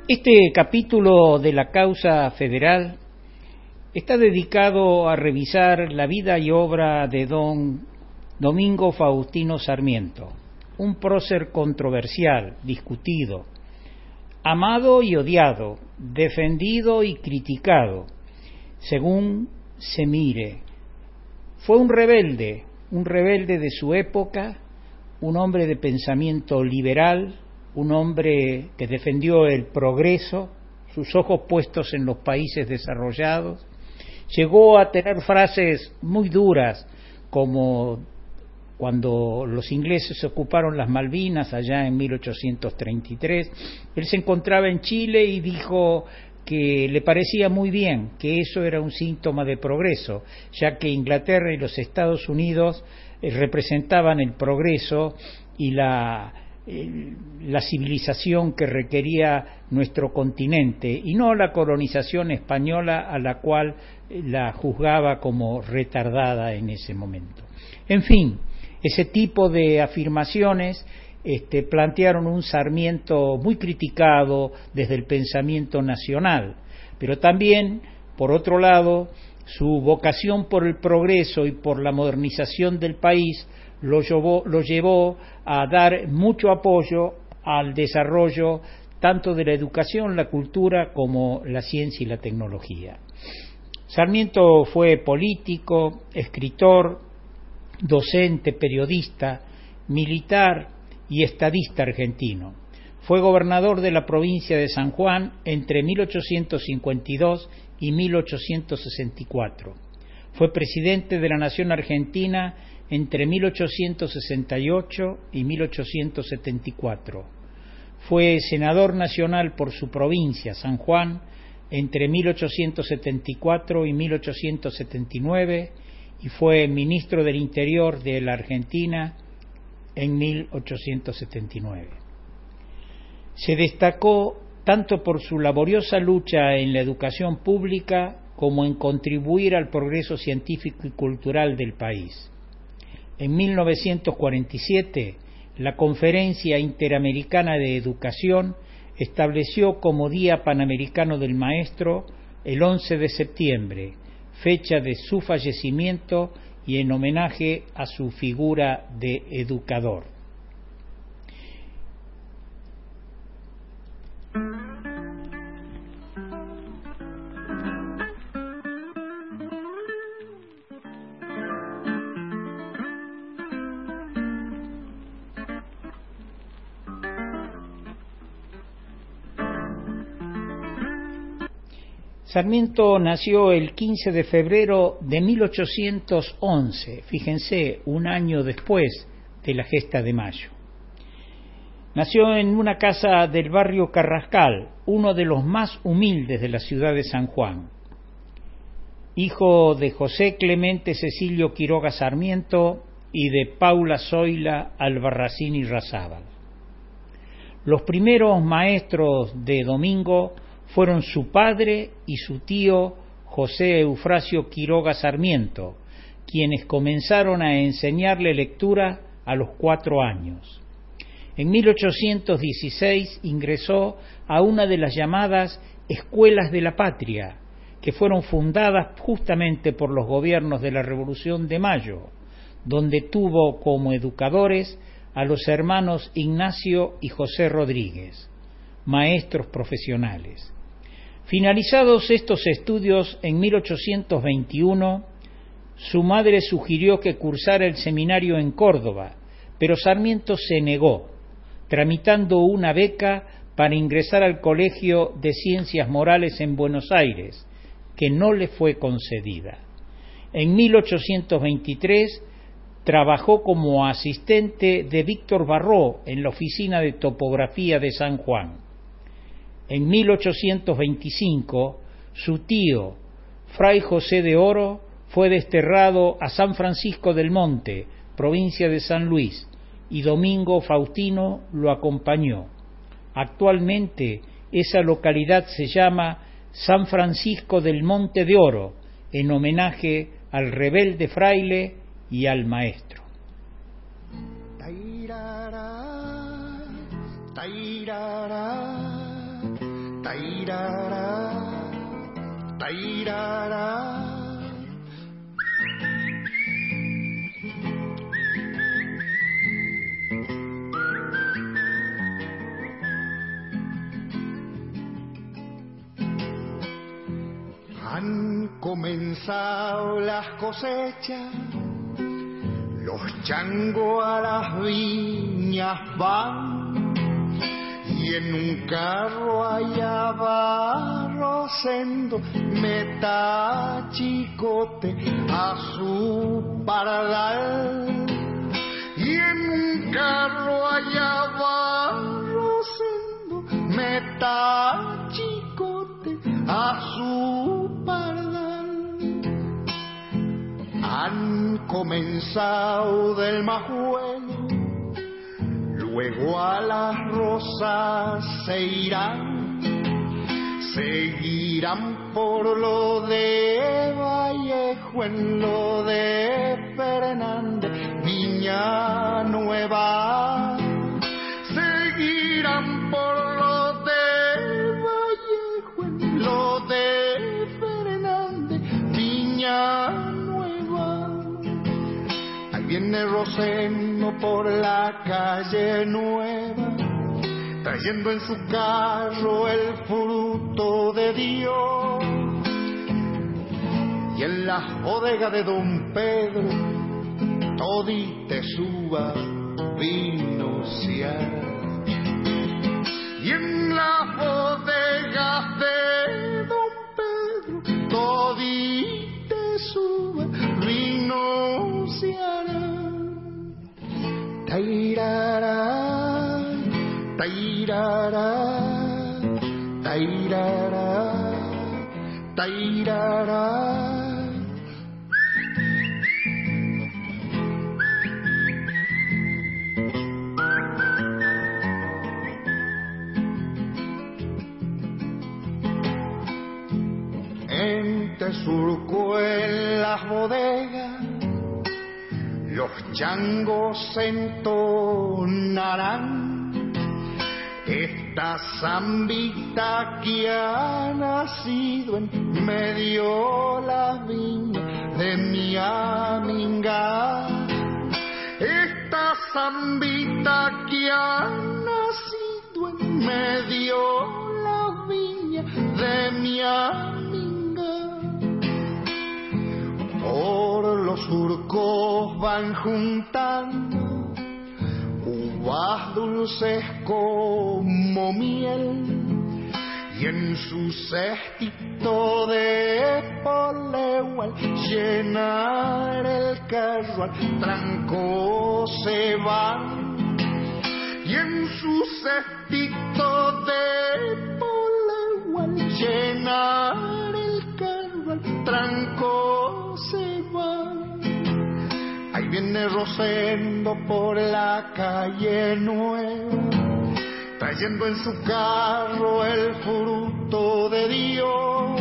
Este capítulo de la causa federal está dedicado a revisar la vida y obra de don Domingo Faustino Sarmiento, un prócer controversial, discutido, amado y odiado, defendido y criticado, según se mire. Fue un rebelde de su época, un hombre de pensamiento liberal, un hombre que defendió el progreso, sus ojos puestos en los países desarrollados. Llegó a tener frases muy duras, como cuando los ingleses ocuparon las Malvinas allá en 1833, él se encontraba en Chile y dijo que le parecía muy bien, que eso era un síntoma de progreso, ya que Inglaterra y los Estados Unidos representaban el progreso y la civilización que requería nuestro continente, y no la colonización española, a la cual la juzgaba como retardada en ese momento. En fin, ese tipo de afirmaciones plantearon un Sarmiento muy criticado desde el pensamiento nacional, pero también, por otro lado, su vocación por el progreso y por la modernización del país lo llevó a dar mucho apoyo al desarrollo tanto de la educación, la cultura, como la ciencia y la tecnología. Sarmiento fue político, escritor, docente, periodista, militar y estadista argentino. Fue gobernador de la provincia de San Juan entre 1852 y 1864. Fue presidente de la Nación Argentina entre 1868 y 1874. Fue senador nacional por su provincia, San Juan, entre 1874 y 1879, y fue ministro del Interior de la Argentina en 1879. Se destacó tanto por su laboriosa lucha en la educación pública como en contribuir al progreso científico y cultural del país. En 1947, la Conferencia Interamericana de Educación estableció como Día Panamericano del Maestro el 11 de septiembre, fecha de su fallecimiento y en homenaje a su figura de educador. Sarmiento nació el 15 de febrero de 1811, fíjense, un año después de la gesta de Mayo. Nació en una casa del barrio Carrascal, uno de los más humildes de la ciudad de San Juan. Hijo de José Clemente Cecilio Quiroga Sarmiento y de Paula Zoila Albarracín y Razábal. Los primeros maestros de Domingo fueron su padre y su tío José Eufrasio Quiroga Sarmiento, quienes comenzaron a enseñarle lectura a los 4 años. En 1816 ingresó a una de las llamadas Escuelas de la Patria, que fueron fundadas justamente por los gobiernos de la Revolución de Mayo, donde tuvo como educadores a los hermanos Ignacio y José Rodríguez, maestros profesionales. Finalizados estos estudios en 1821, su madre sugirió que cursara el seminario en Córdoba, pero Sarmiento se negó, tramitando una beca para ingresar al Colegio de Ciencias Morales en Buenos Aires, que no le fue concedida. En 1823 trabajó como asistente de Víctor Barró en la Oficina de Topografía de San Juan. En 1825, su tío, Fray José de Oro, fue desterrado a San Francisco del Monte, provincia de San Luis, y Domingo Faustino lo acompañó. Actualmente, esa localidad se llama San Francisco del Monte de Oro, en homenaje al rebelde fraile y al maestro. Tairara, tairara. Han comenzado las cosechas, los changos a las viñas van, y en un carro allá va Rosendo, meta chicote a su pardal. Y en un carro allá va Rosendo, meta chicote a su pardal. Han comenzado del majuelo, luego a las rosas se irán, seguirán por lo de Vallejo, en lo de Fernández, Viña Nueva. Seguirán por lo de Vallejo, en lo de Fernández, Viña Nueva. Ahí viene Rosendo por la calle Nueva, trayendo en su carro el fruto de Dios. Y en las bodegas de Don Pedro, todita suba vino se hará. Y en las bodegas de Don Pedro, todita suba vino se hará. Tairara, tairara, tairara, tairara. Entre surco en las bodegas, los changos entonarán esta zambita que ha nacido en medio la viña de mi aminga. Esta zambita que ha nacido en medio la viña de mi aminga. Por los surcos van juntando uvas dulces como miel, y en su cestito de poleo al llenar el carro al tranco se van. Y en su cestito de poleo al llenar el carro al tranco se van. Ahí viene Rosendo por la calle Nueva, trayendo en su carro el fruto de Dios.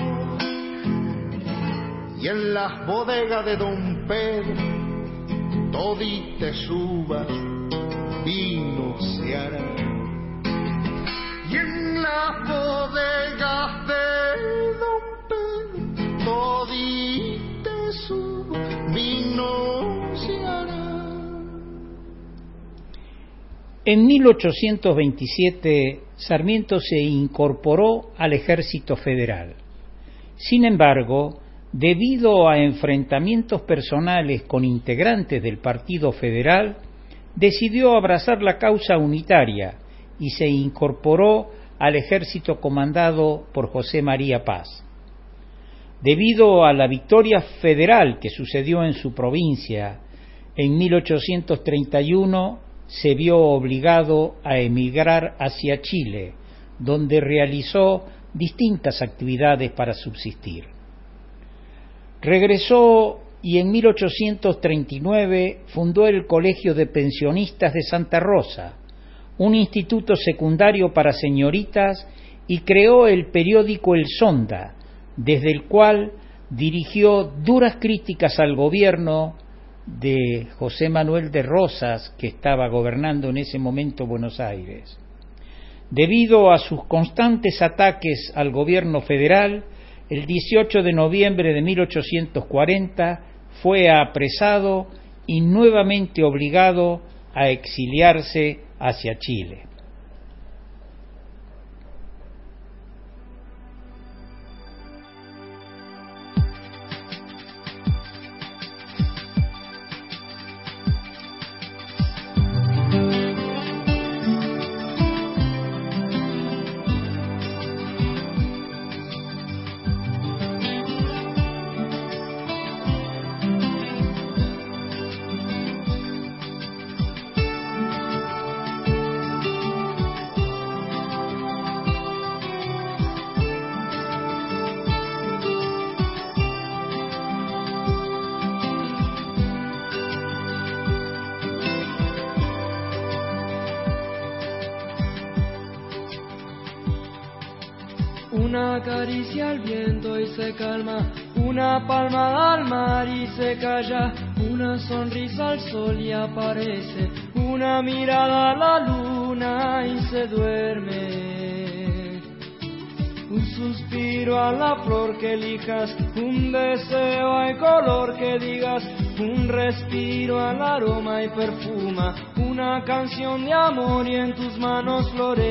Y en las bodegas de Don Pedro, todita suba vino se hará. Y en las bodegas de Don Pedro, todita suba vino se hará. En 1827, Sarmiento se incorporó al Ejército Federal. Sin embargo, debido a enfrentamientos personales con integrantes del Partido Federal, decidió abrazar la causa unitaria y se incorporó al ejército comandado por José María Paz. Debido a la victoria federal que sucedió en su provincia en 1831, se vio obligado a emigrar hacia Chile, donde realizó distintas actividades para subsistir. Regresó y en 1839 fundó el Colegio de Pensionistas de Santa Rosa, un instituto secundario para señoritas, y creó el periódico El Sonda, desde el cual dirigió duras críticas al gobierno de José Manuel de Rosas, que estaba gobernando en ese momento Buenos Aires. Debido a sus constantes ataques al gobierno federal, el 18 de noviembre de 1840 fue apresado y nuevamente obligado a exiliarse hacia Chile. Una caricia al viento y se calma, una palmada al mar y se calla, una sonrisa al sol y aparece, una mirada a la luna y se duerme. Un suspiro a la flor que elijas, un deseo al color que digas, un respiro al aroma y perfuma, una canción de amor y en tus manos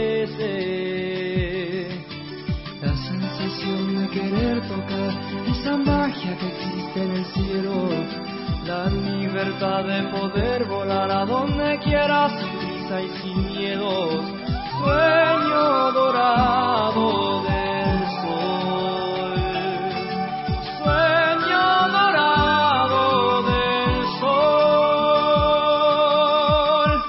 florece. La sensación de querer tocar esa magia que existe en el cielo, la libertad de poder volar a donde quieras sin prisa y sin miedos, sueño dorado del sol, sueño dorado del sol.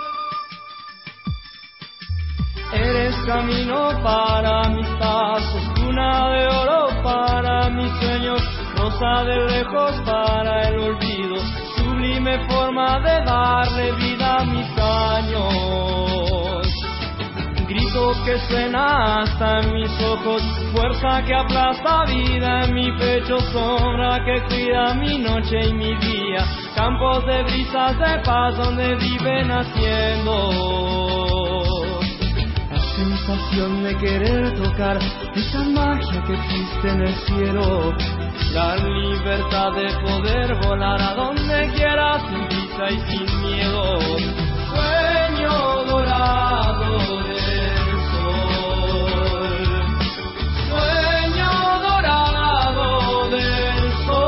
Eres camino para mis pasos, luna de oro para mis sueños, rosa de lejos para el olvido, sublime forma de darle vida a mis años. Grito que suena hasta en mis ojos, fuerza que aplasta vida en mi pecho, sombra que cuida mi noche y mi día, campos de brisas de paz donde vive naciendo. Sensación de querer tocar esa magia que existe en el cielo, la libertad de poder volar a donde quieras sin prisa y sin miedo, sueño dorado del sol, sueño dorado del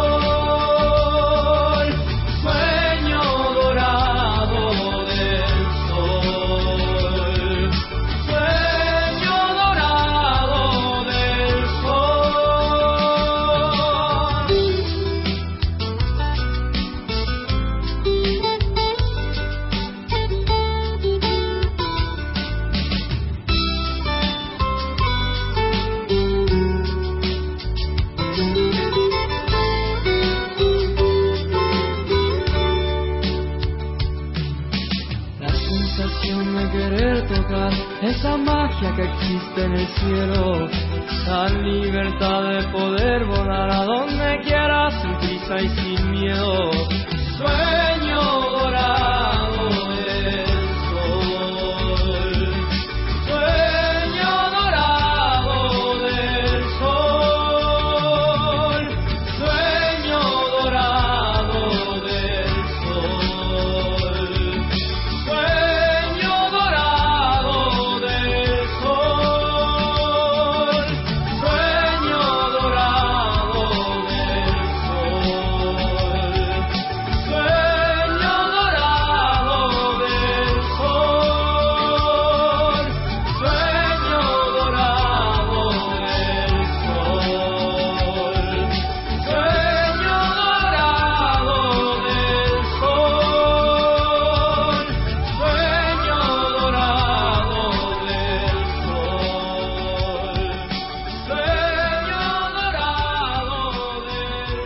sol, sueño dorado del sol. Esa magia que existe en el cielo, la libertad de poder volar a donde quieras sin prisa y sin miedo, sueño dorado del sol, sueño dorado del sol, sueño dorado del sol, sueño dorado del sol, sueño dorado del sol, sueño dorado del sol, sueño dorado del sol, sueño dorado del sol, sueño dorado del sol, sueño dorado del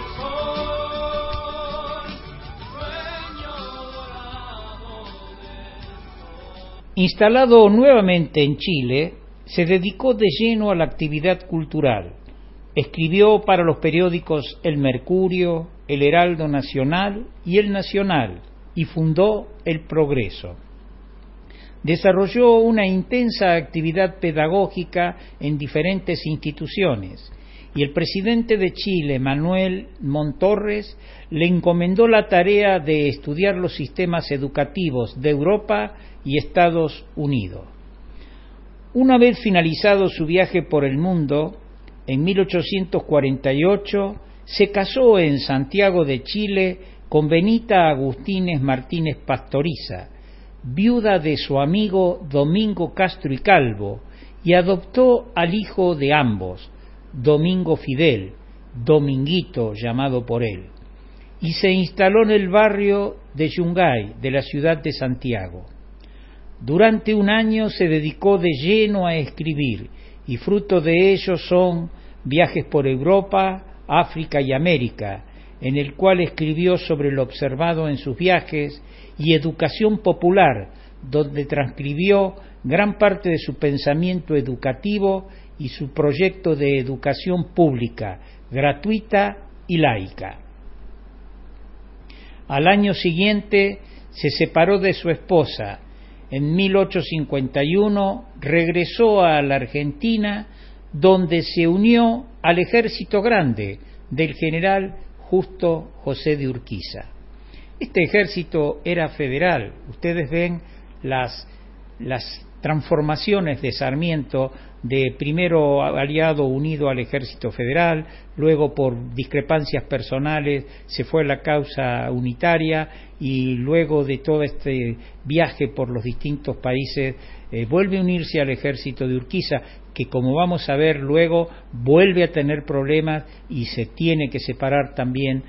sol. Instalado nuevamente en Chile, se dedicó de lleno a la actividad cultural. Escribió para los periódicos El Mercurio, El Heraldo Nacional y El Nacional, y fundó El Progreso. Desarrolló una intensa actividad pedagógica en diferentes instituciones y el presidente de Chile, Manuel Montorres, le encomendó la tarea de estudiar los sistemas educativos de Europa y Estados Unidos. Una vez finalizado su viaje por el mundo, en 1848 se casó en Santiago de Chile con Benita Agustínez Martínez Pastoriza, viuda de su amigo Domingo Castro y Calvo, y adoptó al hijo de ambos, Domingo Fidel, Dominguito llamado por él, y se instaló en el barrio de Yungay de la ciudad de Santiago. Durante un año se dedicó de lleno a escribir, y fruto de ello son Viajes por Europa, África y América, en el cual escribió sobre lo observado en sus viajes, y Educación Popular, donde transcribió gran parte de su pensamiento educativo y su proyecto de educación pública, gratuita y laica. Al año siguiente se separó de su esposa. En 1851 regresó a la Argentina, donde se unió al Ejército Grande del general Justo José de Urquiza. Este ejército era federal. Ustedes ven las transformaciones de Sarmiento, de primero aliado unido al ejército federal, luego por discrepancias personales se fue a la causa unitaria, y luego de todo este viaje por los distintos países vuelve a unirse al ejército de Urquiza, que como vamos a ver luego vuelve a tener problemas y se tiene que separar también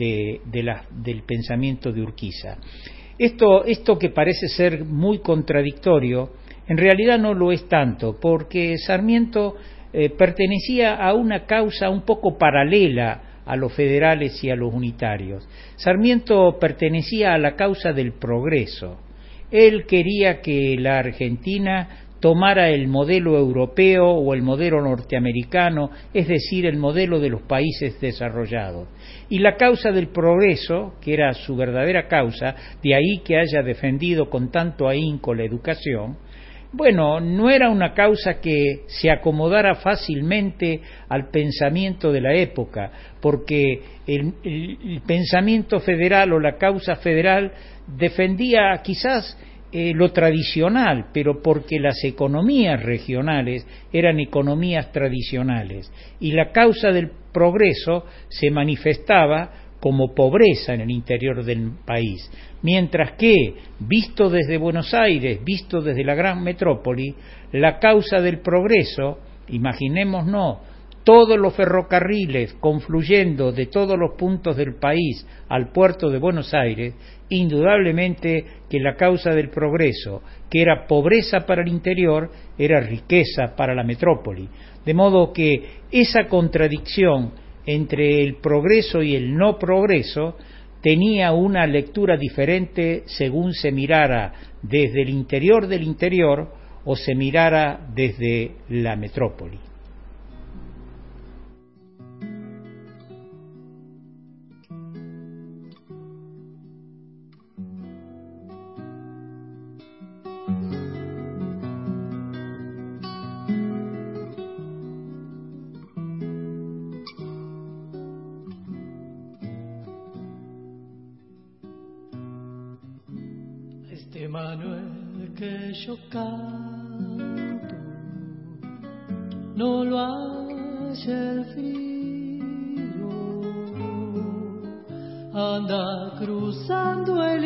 del pensamiento de Urquiza. Esto que parece ser muy contradictorio, en realidad no lo es tanto, porque Sarmiento pertenecía a una causa un poco paralela a los federales y a los unitarios. Sarmiento pertenecía a la causa del progreso. Él quería que la Argentina tomara el modelo europeo o el modelo norteamericano, es decir, el modelo de los países desarrollados. Y la causa del progreso, que era su verdadera causa, de ahí que haya defendido con tanto ahínco la educación, bueno, no era una causa que se acomodara fácilmente al pensamiento de la época, porque el pensamiento federal o la causa federal defendía quizás lo tradicional, pero porque las economías regionales eran economías tradicionales, y la causa del progreso se manifestaba como pobreza en el interior del país, mientras que, visto desde Buenos Aires, visto desde la gran metrópoli, la causa del progreso, imaginémonos, todos los ferrocarriles confluyendo de todos los puntos del país al puerto de Buenos Aires, indudablemente que la causa del progreso, que era pobreza para el interior, era riqueza para la metrópoli. De modo que esa contradicción entre el progreso y el no progreso tenía una lectura diferente según se mirara desde el interior del interior o se mirara desde la metrópoli. Manuel que yo canto, no lo hace el frío, anda cruzando el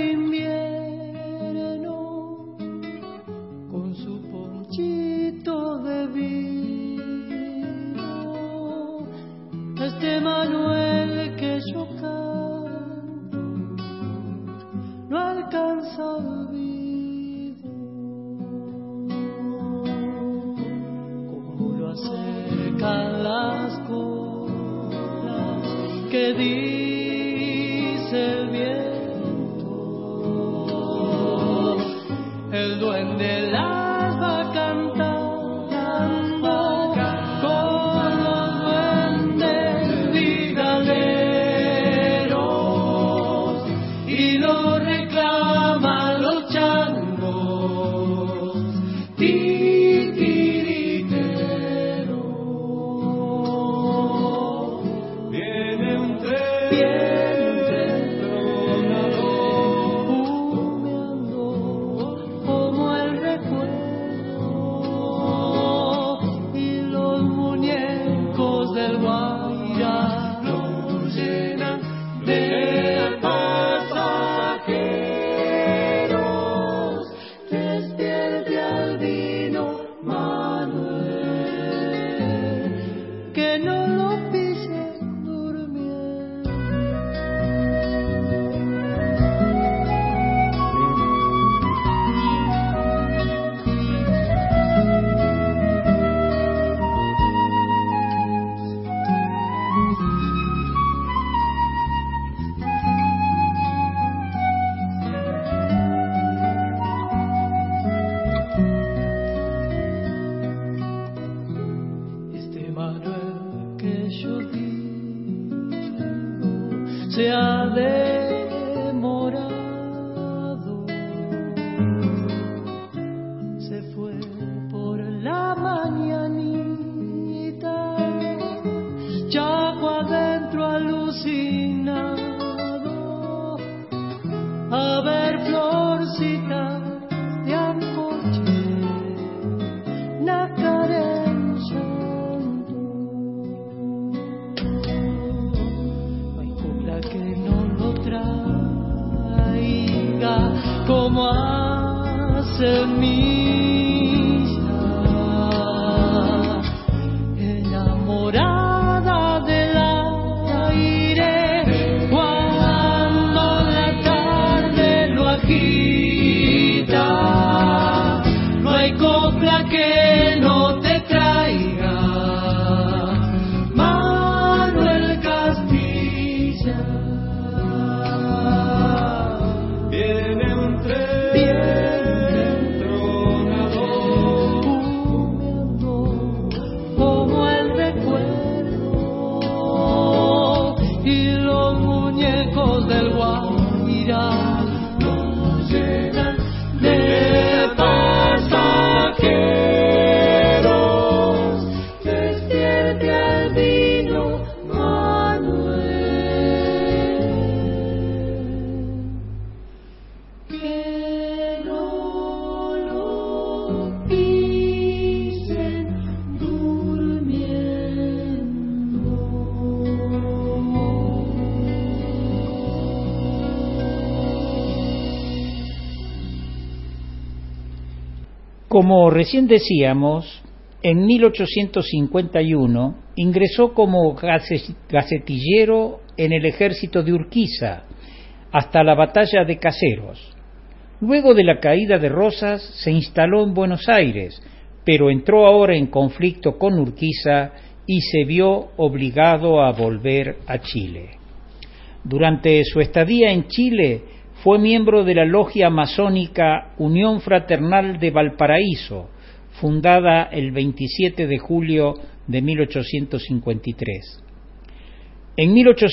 invierno con su ponchito de vino. Este Manuel que yo canto no alcanza a olvidar acercan las cosas que dice el viento. El duende las va cantando con los duendes vidaleros y lo reclaman los changos. a ver florcitas de ancoche nacar en llanto. No hay copla que no lo traiga como hace misa, enamorada del aire cuando la tarde lo agita. No hay copla que no te traiga Manuel Castilla. Viene un tren tronador, como el recuerdo, y los muñecos del Guajira nos llenan de pasajeros. Despierte al vino Manuel, que no lo pisen durmiendo. Como recién decíamos, en 1851 ingresó como gacetillero en el ejército de Urquiza hasta la batalla de Caseros. Luego de la caída de Rosas se instaló en Buenos Aires, pero entró ahora en conflicto con Urquiza y se vio obligado a volver a Chile. Durante su estadía en Chile fue miembro de la logia masónica Unión Fraternal de Valparaíso, fundada el 27 de julio de 1853. En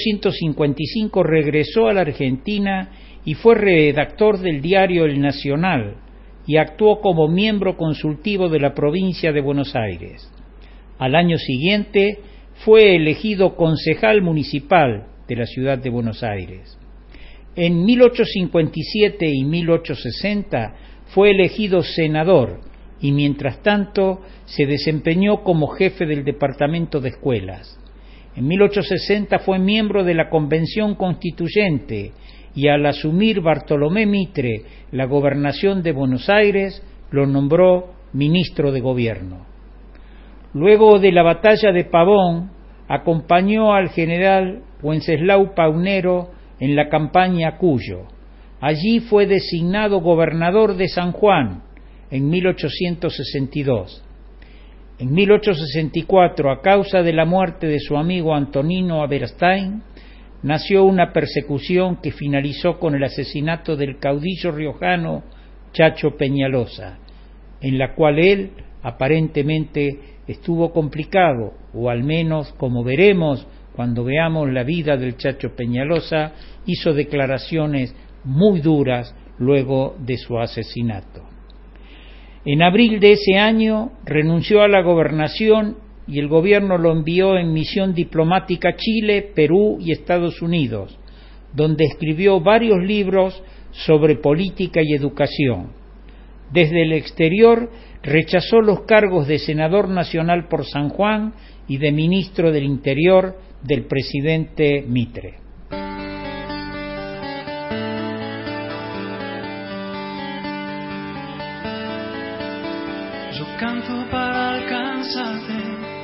1855 regresó a la Argentina y fue redactor del diario El Nacional y actuó como miembro consultivo de la provincia de Buenos Aires. Al año siguiente fue elegido concejal municipal de la ciudad de Buenos Aires. En 1857 y 1860 fue elegido senador y mientras tanto se desempeñó como jefe del departamento de escuelas. En 1860 fue miembro de la Convención Constituyente y al asumir Bartolomé Mitre la gobernación de Buenos Aires lo nombró ministro de Gobierno. Luego de la batalla de Pavón acompañó al general Wenceslao Paunero en la campaña a Cuyo. Allí fue designado gobernador de San Juan en 1862. En 1864, a causa de la muerte de su amigo Antonino Aberastain, nació una persecución que finalizó con el asesinato del caudillo riojano Chacho Peñalosa, en la cual él aparentemente estuvo complicado, o al menos, como veremos cuando veamos la vida del Chacho Peñalosa, hizo declaraciones muy duras luego de su asesinato. En abril de ese año renunció a la gobernación y el gobierno lo envió en misión diplomática a Chile, Perú y Estados Unidos, donde escribió varios libros sobre política y educación. Desde el exterior rechazó los cargos de senador nacional por San Juan y de ministro del Interior del presidente Mitre. Yo canto para alcanzarte,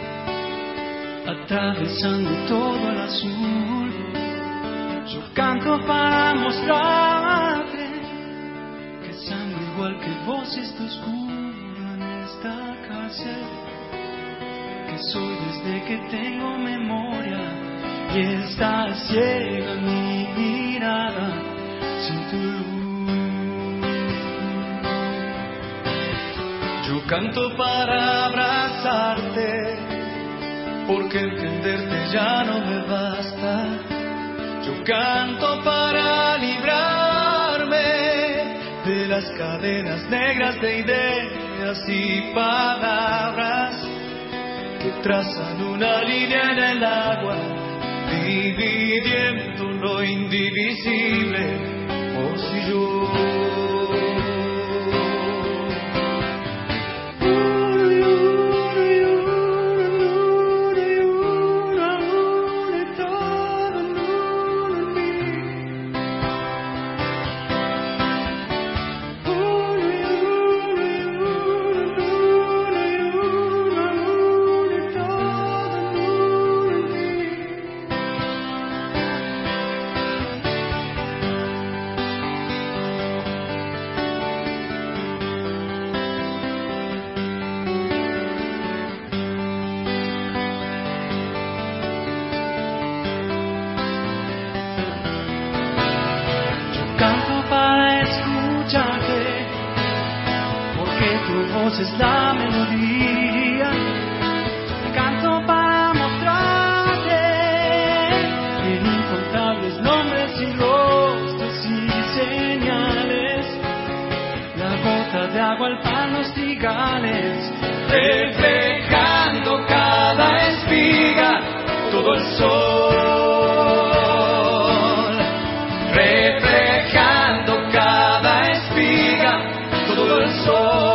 atravesando todo el azul. Yo canto para mostrarte que sangre igual que vos está oscura en esta cárcel, que soy desde que tengo memoria y está ciega mi mirada sin tu luz. Yo canto para abrazarte, porque entenderte ya no me basta. Yo canto para librarme de las cadenas negras de ideas y palabras que trazan una línea en el agua, dividiendo lo indivisible por vos y yo. Es la melodía, canto para mostrarte en incontables nombres y rostros y señales, la gota de agua al pan, los cigales, reflejando cada espiga, todo el sol, reflejando cada espiga, todo el sol.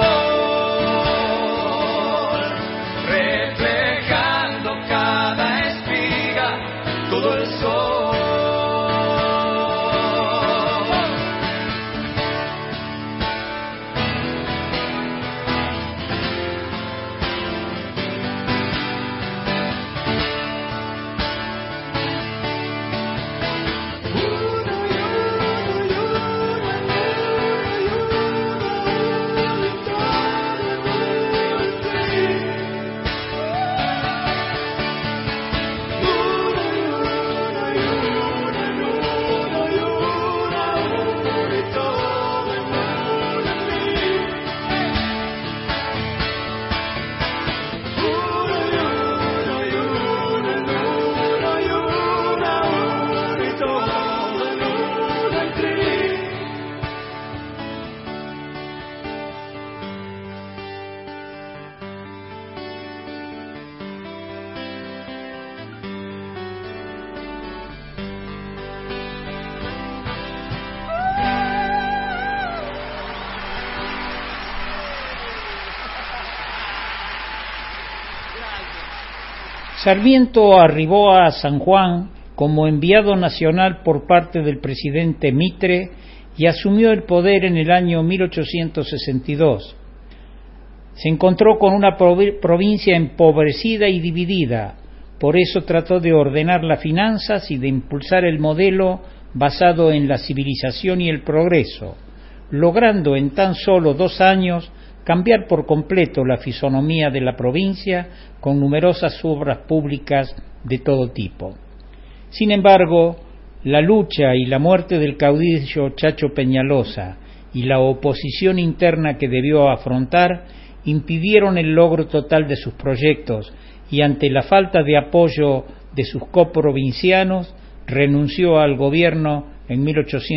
Sarmiento arribó a San Juan como enviado nacional por parte del presidente Mitre y asumió el poder en el año 1862. Se encontró con una provincia empobrecida y dividida, por eso trató de ordenar las finanzas y de impulsar el modelo basado en la civilización y el progreso, logrando en tan solo 2 años cambiar por completo la fisonomía de la provincia con numerosas obras públicas de todo tipo. Sin embargo, la lucha y la muerte del caudillo Chacho Peñalosa y la oposición interna que debió afrontar impidieron el logro total de sus proyectos y ante la falta de apoyo de sus coprovincianos renunció al gobierno en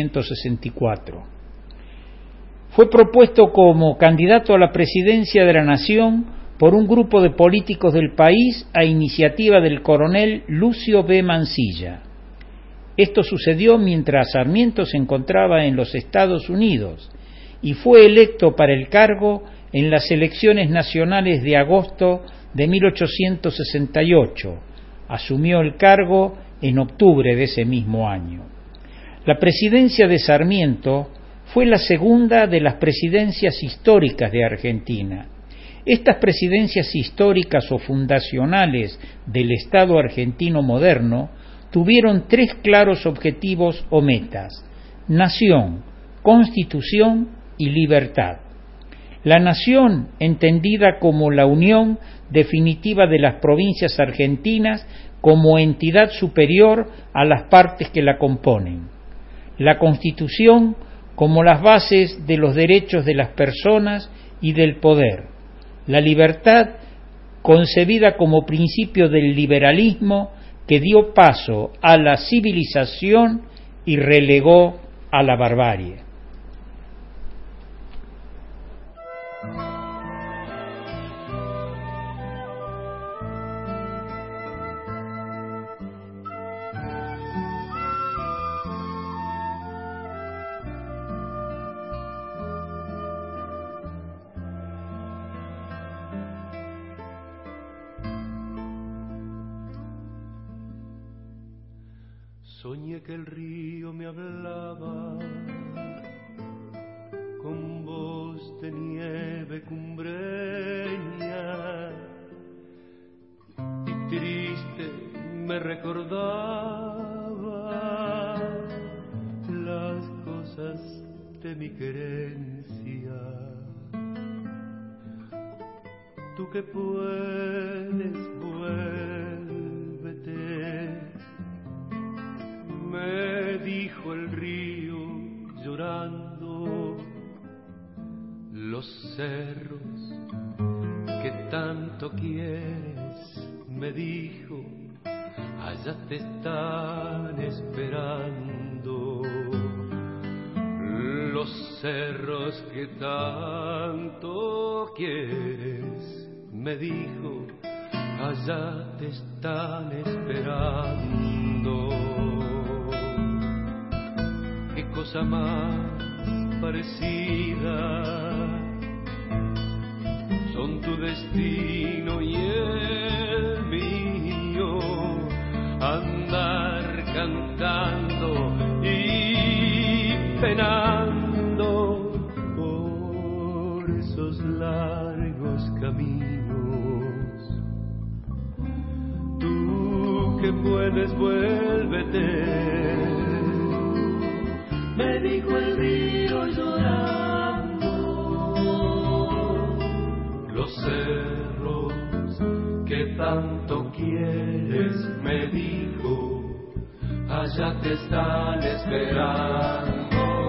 1864. Fue propuesto como candidato a la presidencia de la Nación por un grupo de políticos del país a iniciativa del coronel Lucio B. Mansilla. Esto sucedió mientras Sarmiento se encontraba en los Estados Unidos y fue electo para el cargo en las elecciones nacionales de agosto de 1868. Asumió el cargo en octubre de ese mismo año. La presidencia de Sarmiento fue la segunda de las presidencias históricas de Argentina. Estas presidencias históricas o fundacionales del Estado argentino moderno tuvieron 3 claros objetivos o metas: nación, constitución y libertad. La nación, entendida como la unión definitiva de las provincias argentinas como entidad superior a las partes que la componen. La constitución como las bases de los derechos de las personas y del poder. La libertad, concebida como principio del liberalismo que dio paso a la civilización y relegó a la barbarie. Soñé que el río me hablaba con voz de nieve cumbreña y triste me recordaba las cosas de mi querencia. Tú que puedes, vuélvete, me dijo el río llorando. Los cerros que tanto quieres, me dijo, allá te están esperando. Los cerros que tanto quieres, me dijo, allá te están esperando. Qué cosa más parecida son tu destino y el mío, andar cantando y penando por esos largos caminos. Tú que puedes, vuélvete, me dijo el río llorando. Los cerros que tanto quieres, me dijo, allá te están esperando.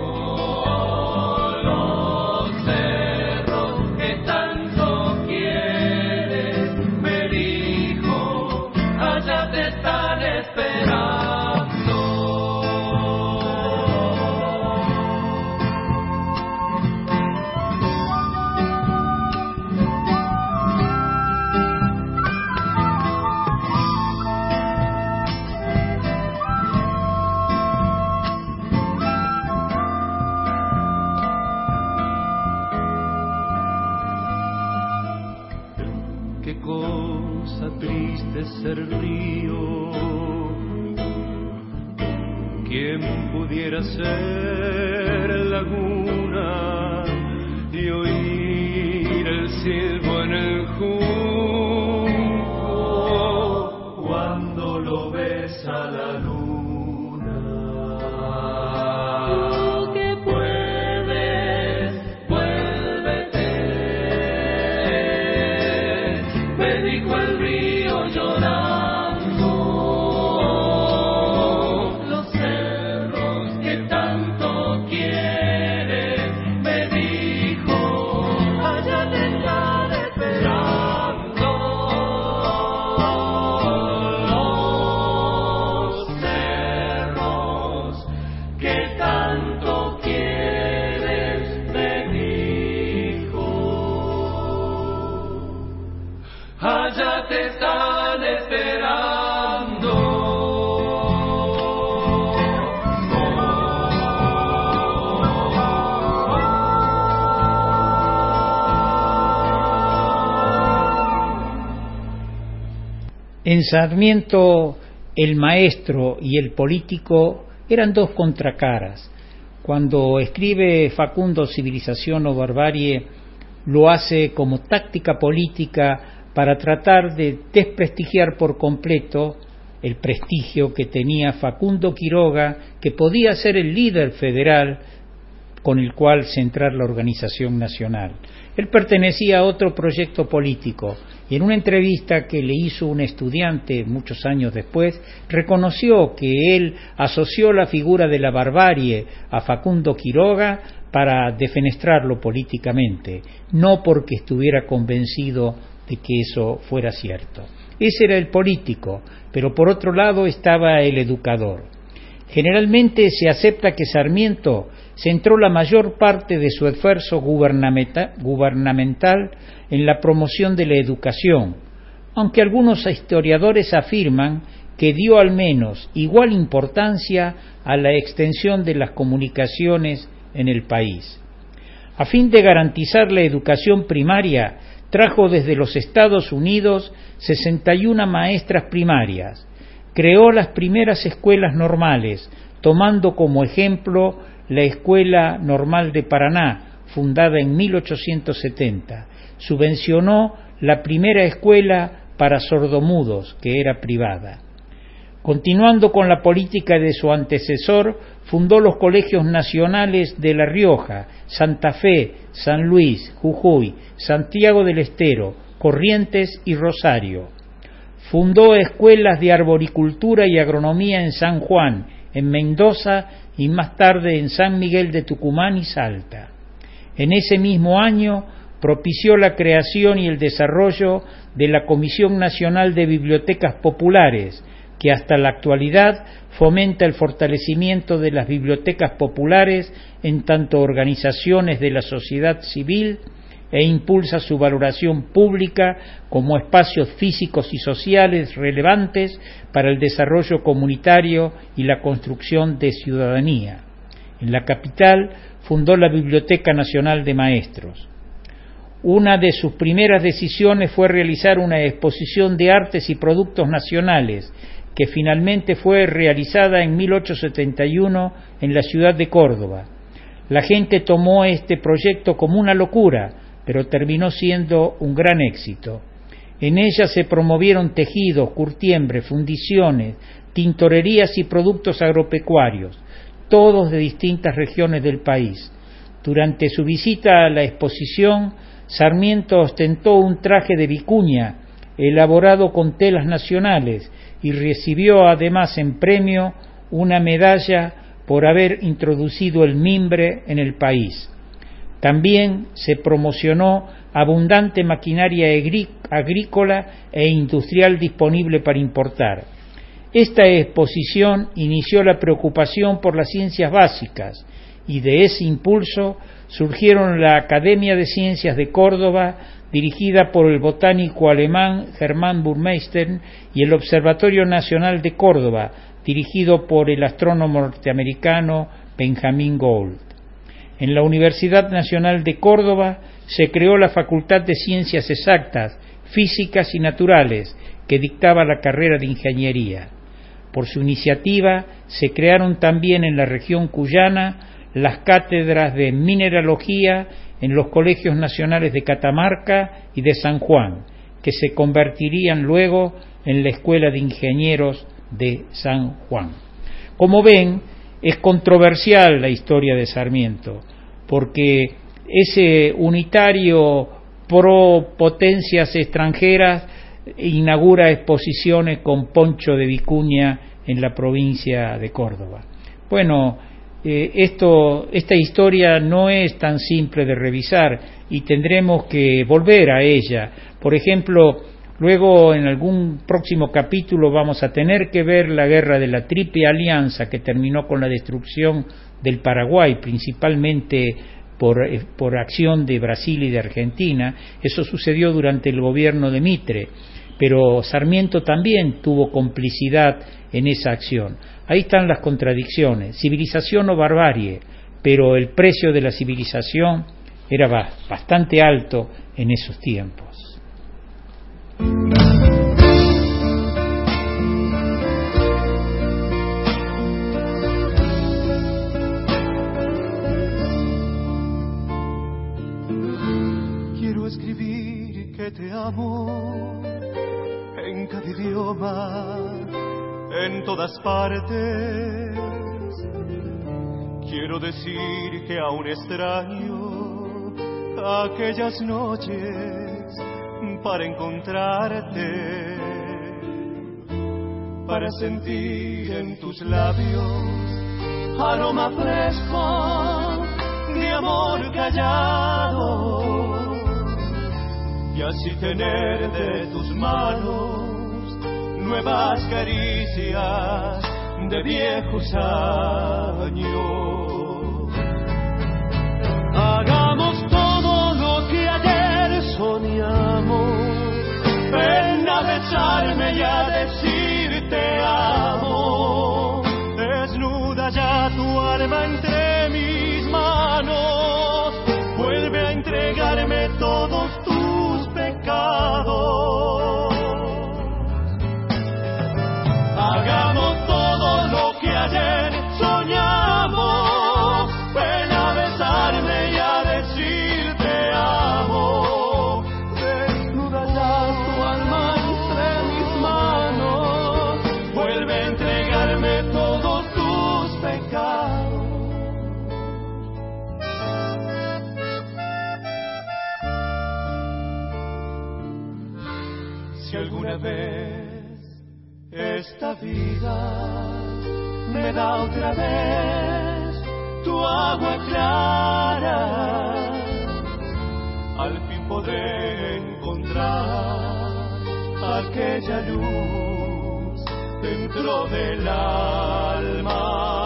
Los cerros que tanto quieres, me dijo, allá te están esperando. Ser río, quien pudiera ser laguna y oír el silbo en el junco cuando lo besa la luna. Tú que puedes, vuélvete, me dijo el río llorando. Los cerros que tanto quieres, me dijo, allá te están esperando. Los cerros que tanto quieres, me dijo, allá te están esperando. En Sarmiento, el maestro y el político eran dos contracaras. Cuando escribe Facundo Civilización o Barbarie, lo hace como táctica política para tratar de desprestigiar por completo el prestigio que tenía Facundo Quiroga, que podía ser el líder federal con el cual centrar la organización nacional. Él pertenecía a otro proyecto político y en una entrevista que le hizo un estudiante muchos años después, reconoció que él asoció la figura de la barbarie a Facundo Quiroga para defenestrarlo políticamente, no porque estuviera convencido de que eso fuera cierto. Ese era el político, pero por otro lado estaba el educador. Generalmente se acepta que Sarmiento centró la mayor parte de su esfuerzo gubernamental en la promoción de la educación, aunque algunos historiadores afirman que dio al menos igual importancia a la extensión de las comunicaciones en el país. A fin de garantizar la educación primaria, trajo desde los Estados Unidos 61 maestras primarias, creó las primeras escuelas normales, tomando como ejemplo la Escuela Normal de Paraná, fundada en 1870. Subvencionó la primera escuela para sordomudos, que era privada. Continuando con la política de su antecesor, fundó los colegios nacionales de La Rioja, Santa Fe, San Luis, Jujuy, Santiago del Estero, Corrientes y Rosario. Fundó escuelas de arboricultura y agronomía en San Juan, en Mendoza y más tarde en San Miguel de Tucumán y Salta. En ese mismo año propició la creación y el desarrollo de la Comisión Nacional de Bibliotecas Populares, que hasta la actualidad fomenta el fortalecimiento de las bibliotecas populares en tanto organizaciones de la sociedad civil e impulsa su valoración pública como espacios físicos y sociales relevantes para el desarrollo comunitario y la construcción de ciudadanía. En la capital fundó la Biblioteca Nacional de Maestros. Una de sus primeras decisiones fue realizar una exposición de artes y productos nacionales, que finalmente fue realizada en 1871 en la ciudad de Córdoba. La gente tomó este proyecto como una locura, pero terminó siendo un gran éxito. En ella se promovieron tejidos, curtiembre, fundiciones, tintorerías y productos agropecuarios, todos de distintas regiones del país. Durante su visita a la exposición, Sarmiento ostentó un traje de vicuña elaborado con telas nacionales y recibió además en premio una medalla por haber introducido el mimbre en el país. También se promocionó abundante maquinaria agrícola e industrial disponible para importar. Esta exposición inició la preocupación por las ciencias básicas y de ese impulso surgieron la Academia de Ciencias de Córdoba, dirigida por el botánico alemán Hermann Burmeister, y el Observatorio Nacional de Córdoba, dirigido por el astrónomo norteamericano Benjamin Gould. En la Universidad Nacional de Córdoba se creó la Facultad de Ciencias Exactas, Físicas y Naturales, que dictaba la carrera de Ingeniería. Por su iniciativa se crearon también en la región cuyana las cátedras de Mineralogía en los colegios nacionales de Catamarca y de San Juan, que se convertirían luego en la Escuela de Ingenieros de San Juan. Como ven, es controversial la historia de Sarmiento, porque ese unitario pro potencias extranjeras inaugura exposiciones con poncho de vicuña en la provincia de Córdoba. Bueno, esta historia no es tan simple de revisar y tendremos que volver a ella. Por ejemplo, luego en algún próximo capítulo vamos a tener que ver la guerra de la Triple Alianza, que terminó con la destrucción del Paraguay, principalmente por acción de Brasil y de Argentina. Eso sucedió durante el gobierno de Mitre, pero Sarmiento también tuvo complicidad en esa acción. Ahí están las contradicciones, civilización o barbarie, pero el precio de la civilización era bastante alto en esos tiempos. Quiero escribir que te amo en cada idioma, en todas partes. Quiero decir que aún extraño aquellas noches para encontrarte, para sentir en tus labios aroma fresco de amor callado, y así tener de tus manos nuevas caricias de viejos años. Hagamos todo lo que ayer soñamos, ven a besarme y a decir te amo. Desnuda ya tu alma entre mis manos, vuelve a entregarme todos tus pecados. si alguna vez esta vida me da otra vez tu agua clara, al fin podré encontrar aquella luz dentro del alma.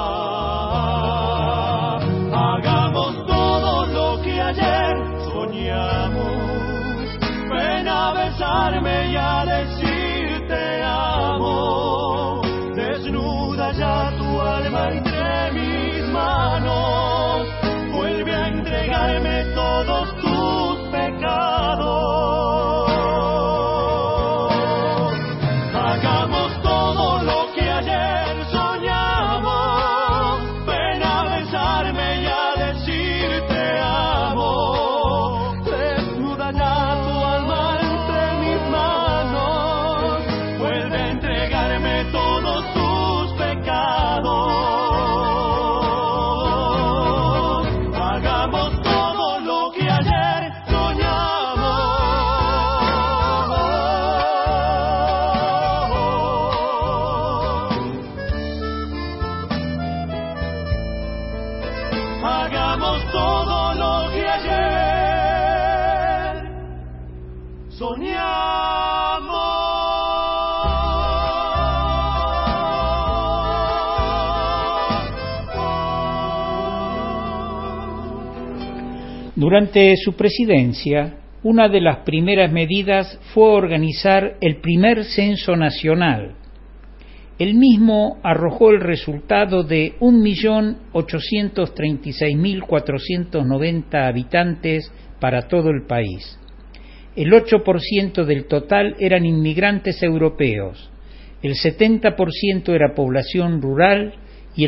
Hagamos todo lo que ayer soñamos, ven a besarme y a decir te amo, desnuda ya tu alma entre mis manos, vuelve a entregarme todos tus pecados. Hagamos todo lo que ayer soñamos, ven a besarme y a decir te amo, desnuda ya tu alma entre mis manos, vuelve a entregarme todos tus pecados. Hagamos todo lo que ayer soñamos. Hagamos todo lo que ayer soñamos. Durante su presidencia, una de las primeras medidas fue organizar el primer censo nacional. El mismo arrojó el resultado de 1.836.490 habitantes para todo el país. El 8% del total eran inmigrantes europeos, el 70% era población rural y el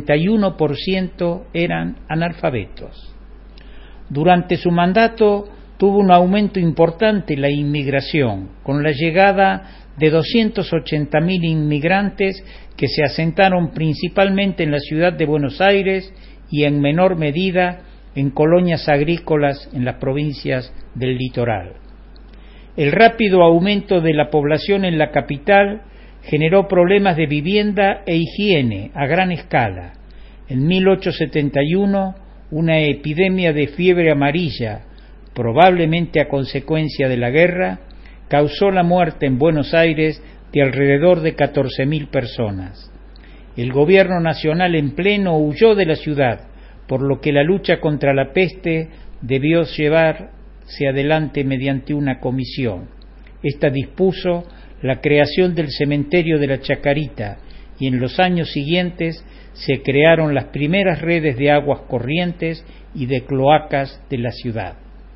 71% eran analfabetos. Durante su mandato tuvo un aumento importante la inmigración, con la llegada de 280.000 inmigrantes que se asentaron principalmente en la ciudad de Buenos Aires y en menor medida en colonias agrícolas en las provincias del litoral. El rápido aumento de la población en la capital generó problemas de vivienda e higiene a gran escala. En 1871, una epidemia de fiebre amarilla, probablemente a consecuencia de la guerra, causó la muerte en Buenos Aires de alrededor de 14.000 personas. El gobierno nacional en pleno huyó de la ciudad, por lo que la lucha contra la peste debió llevarse adelante mediante una comisión. Esta dispuso la creación del cementerio de la Chacarita y en los años siguientes se crearon las primeras redes de aguas corrientes y de cloacas de la ciudad.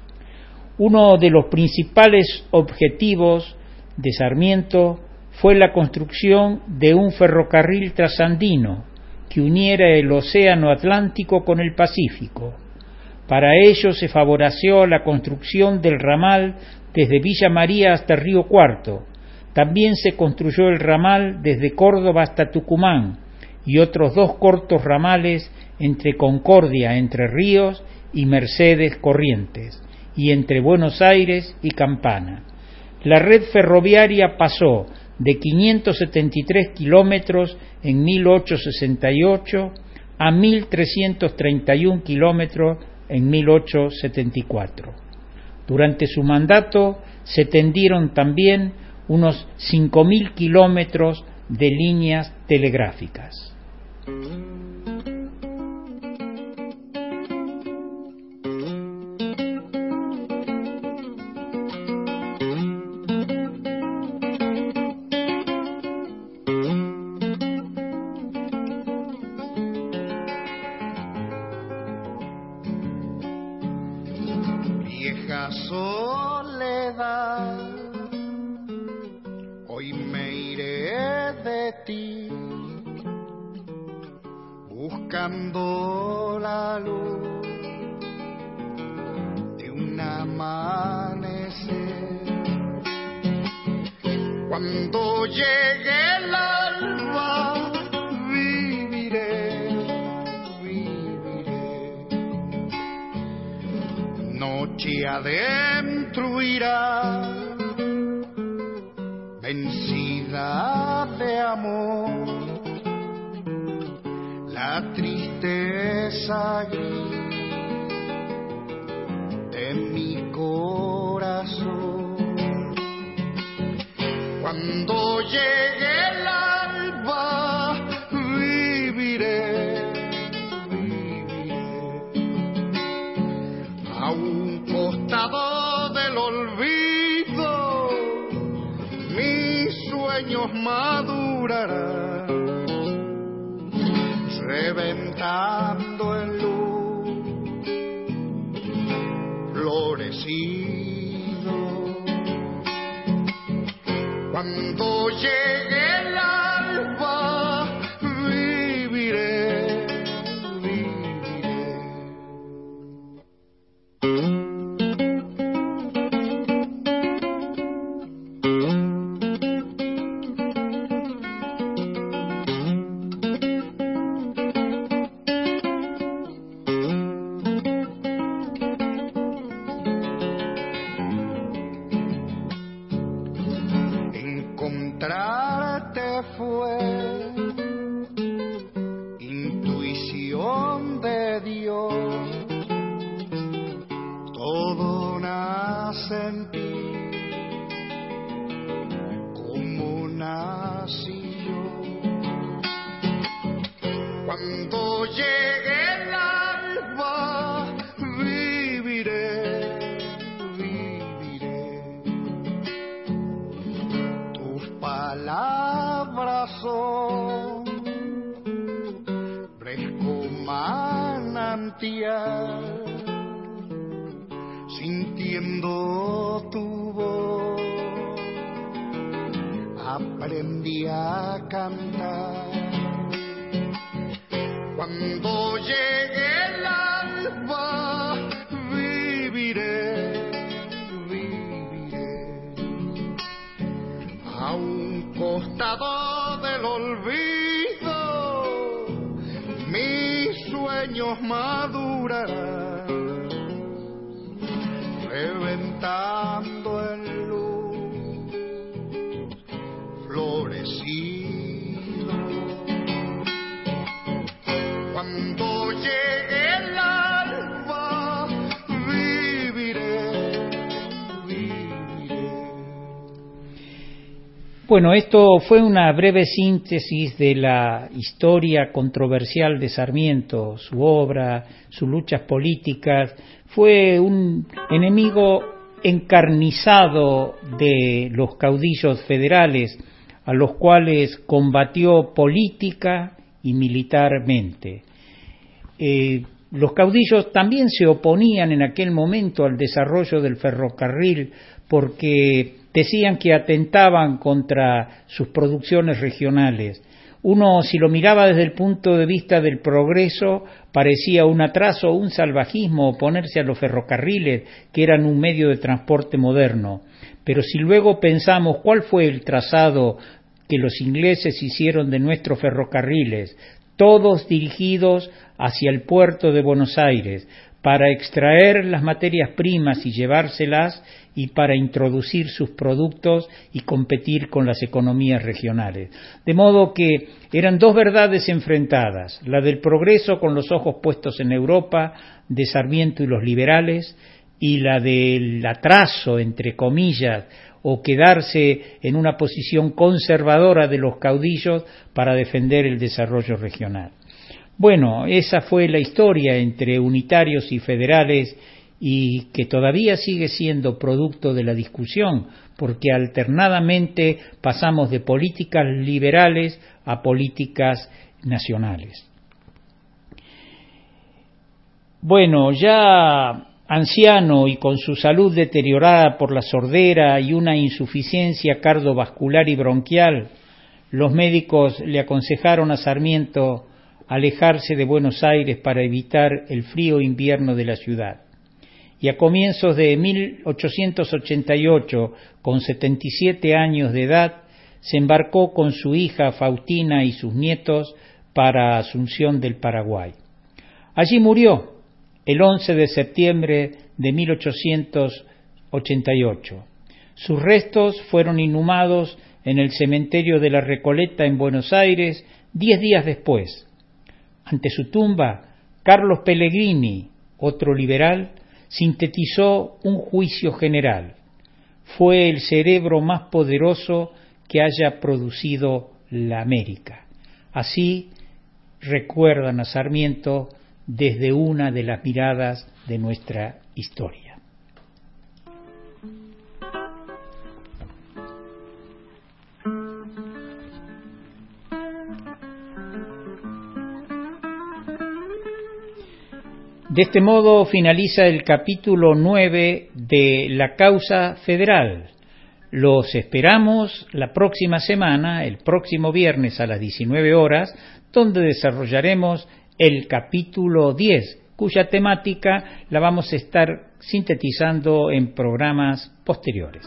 Uno de los principales objetivos de Sarmiento fue la construcción de un ferrocarril trasandino que uniera el Océano Atlántico con el Pacífico. Para ello se favoreció la construcción del ramal desde Villa María hasta Río Cuarto. También se construyó el ramal desde Córdoba hasta Tucumán y otros 2 cortos ramales entre Concordia, Entre Ríos y Mercedes, Corrientes, y entre Buenos Aires y Campana. La red ferroviaria pasó de 573 kilómetros en 1868 a 1.331 kilómetros en 1874. Durante su mandato se tendieron también unos 5.000 kilómetros de líneas telegráficas. Vieja soledad, hoy me iré de ti, buscando la luz de un amanecer. Cuando llegue el alba, viviré, noche adentro irá vencida de amor, la tristeza gris de mi corazón. Cuando llegue el alba, viviré a un costado del olvido, mis sueños madurarán, reventando en luz, florecido. Cuando llegue el alba, viviré, viviré. Encontrarte fue intuición de Dios, todo nace en ti, como nací yo. Cuando llegue el alba, viviré, viviré. Tus palabras son fresco manantial, sintiendo tu voz aprendí a cantar. Cuando llegue el alba, viviré, viviré a un costado del olvido, mis sueños madurarán, reventando en luz, florecido. Cuando llegue el alba, viviré, viviré. Bueno, esto fue una breve síntesis de la historia controversial de Sarmiento, su obra, sus luchas políticas. Fue un enemigo encarnizado de los caudillos federales, a los cuales combatió política y militarmente. Los caudillos también se oponían en aquel momento al desarrollo del ferrocarril porque decían que atentaban contra sus producciones regionales. Uno, si lo miraba desde el punto de vista del progreso, parecía un atraso o un salvajismo oponerse a los ferrocarriles, que eran un medio de transporte moderno. Pero si luego pensamos cuál fue el trazado que los ingleses hicieron de nuestros ferrocarriles, todos dirigidos hacia el puerto de Buenos Aires, para extraer las materias primas y llevárselas, y para introducir sus productos y competir con las economías regionales. De modo que eran dos verdades enfrentadas, la del progreso con los ojos puestos en Europa, de Sarmiento y los liberales, y la del atraso, entre comillas, o quedarse en una posición conservadora de los caudillos para defender el desarrollo regional. Bueno, esa fue la historia entre unitarios y federales, y que todavía sigue siendo producto de la discusión, porque alternadamente pasamos de políticas liberales a políticas nacionales. Bueno, ya anciano y con su salud deteriorada por la sordera y una insuficiencia cardiovascular y bronquial, los médicos le aconsejaron a Sarmiento alejarse de Buenos Aires para evitar el frío invierno de la ciudad. Y a comienzos de 1888, con 77 años de edad, se embarcó con su hija Faustina y sus nietos para Asunción del Paraguay. Allí murió el 11 de septiembre de 1888. Sus restos fueron inhumados en el cementerio de la Recoleta en Buenos Aires 10 días después. Ante su tumba, Carlos Pellegrini, otro liberal, sintetizó un juicio general. Fue el cerebro más poderoso que haya producido la América. Así recuerdan a Sarmiento desde una de las miradas de nuestra historia. De este modo finaliza el capítulo 9 de La Causa Federal. Los esperamos la próxima semana, el próximo viernes a las 19 horas, donde desarrollaremos el capítulo 10, cuya temática la vamos a estar sintetizando en programas posteriores.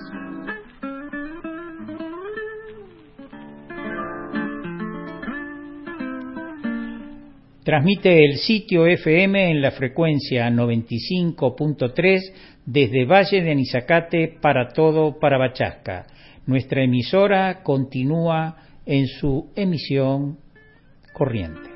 Transmite el sitio FM en la frecuencia 95.3 desde Valle de Anizacate para todo Parabachasca. Nuestra emisora continúa en su emisión corriente.